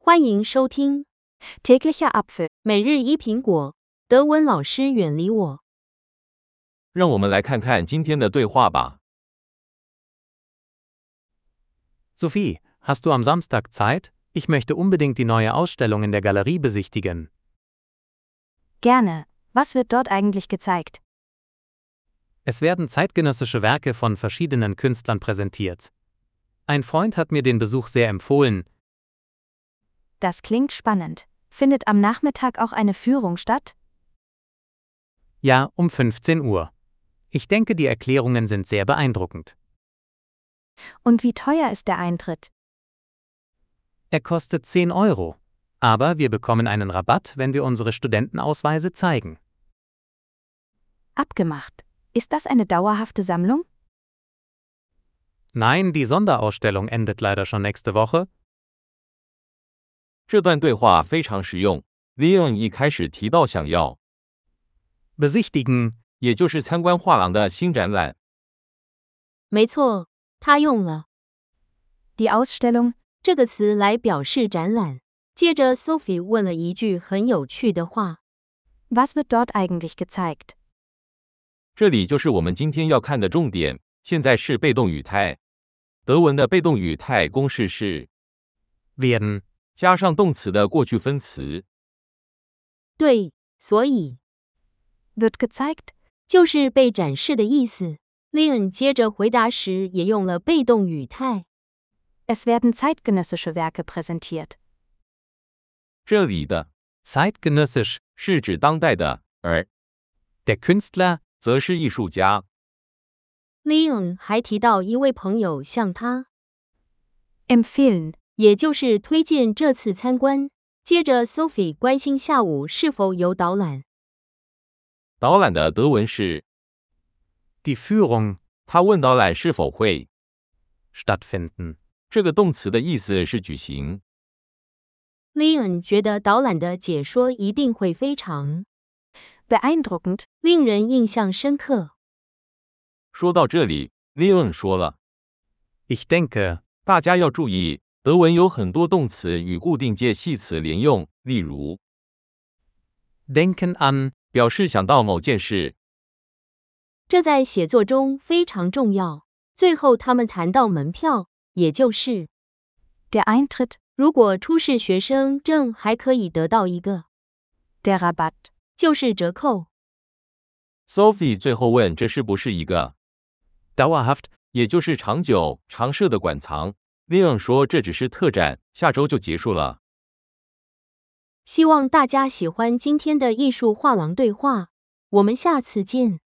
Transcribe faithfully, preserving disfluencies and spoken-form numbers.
欢迎收听 Täglicher Apfel. 每日一苹果，德文老师远离我。 让我们来看看今天的对话吧。 Sophie, hast du am Samstag Zeit? Ich möchte unbedingt die neue Ausstellung in der Galerie besichtigen. Gerne. Was wird dort eigentlich gezeigt? Es werden zeitgenössische Werke von verschiedenen Künstlern präsentiert. Ein Freund hat mir den Besuch sehr empfohlen. Das klingt spannend. Findet am Nachmittag auch eine Führung statt? Ja, um fünfzehn Uhr. Ich denke, die Erklärungen sind sehr beeindruckend. Und wie teuer ist der Eintritt? Er kostet zehn Euro. Aber wir bekommen einen Rabatt, wenn wir unsere Studentenausweise zeigen. Abgemacht. Ist das eine dauerhafte Sammlung? Nein, die Sonderausstellung endet leider schon nächste Woche. 这段对话非常实用。Leon 一开始提到想要， Besichtigen, 也就是参观画廊的新展览。 没错，他用了 Die Ausstellung. 这个词来表示展览。接着 Sophie 问了一句很有趣的话。 Was wird dort eigentlich gezeigt? 这里就是我们今天要看的重点。现在是被动语态。德文的被动语态公式是 werden, 加上动词的过去分词。 对，所以 Wird gezeigt? 就是被展示的意思。Leon 接着回答时也用了被动语态。 Es werden zeitgenössische Werke präsentiert. 这里的 zeitgenössisch, 是指当代的，而 der Künstler, 则是艺术家。 Leon 还提到一位朋友向他 Empfehlen. 也就是推荐这次参观。接着 Sophie 关心下午是否有导览。 导览的德文是 die Führung, 他问导览是否会 stattfinden. 这个动词的意思是举行。 Leon 觉得导览的解说一定会非常 Beeindruckend. 令人印象深刻。 说到这里 Leon 说了， Ich denke, 大家要注意，德文有很多动词与固定介系词连用，例如 denken an, 表示想到某件事。 这在写作中非常重要。最后他们谈到门票，也就是 Der Eintritt. 如果出示学生证还可以得到一个 Der Rabatt. 就是折扣。 Sophie 最后问这是不是一个 dauerhaft, 也就是长久、常设的馆藏。Leon 说这只是特展，下周就结束了。 希望大家喜欢今天的艺术画廊对话，我们下次见。